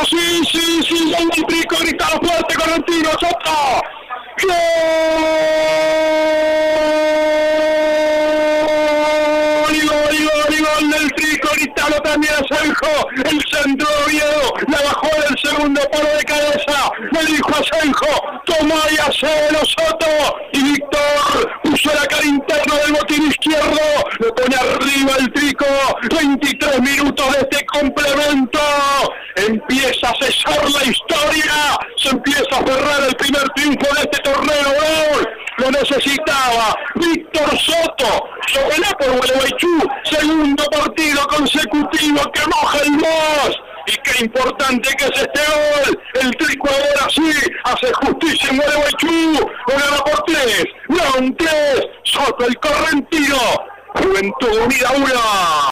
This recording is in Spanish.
Soto, sí, gol del Trico, gritado fuerte, Correntino, Soto. ¡Gol! Gol del Trico, gritalo también a Senjo, el centro de Oviedo, la bajó del segundo palo de cabeza, le dijo a Senjo, toma y hacelo Soto, y Víctor puso la cara interna del botín izquierdo, lo pone arriba el Trico, 23 minutos de este complemento, empieza a cesar la historia, se empieza a cerrar el primer triunfo de este torneo, gol, lo necesitaba Víctor Soto, soberano por Gualeguaychú, segundo partido consecutivo que moja el Moss. Y qué importante que es este gol. El Trico ahora sí hace justicia en Gualeguaychú. Lo gana por 3, round 3. Soto el Correntino. Juventud Unida 1.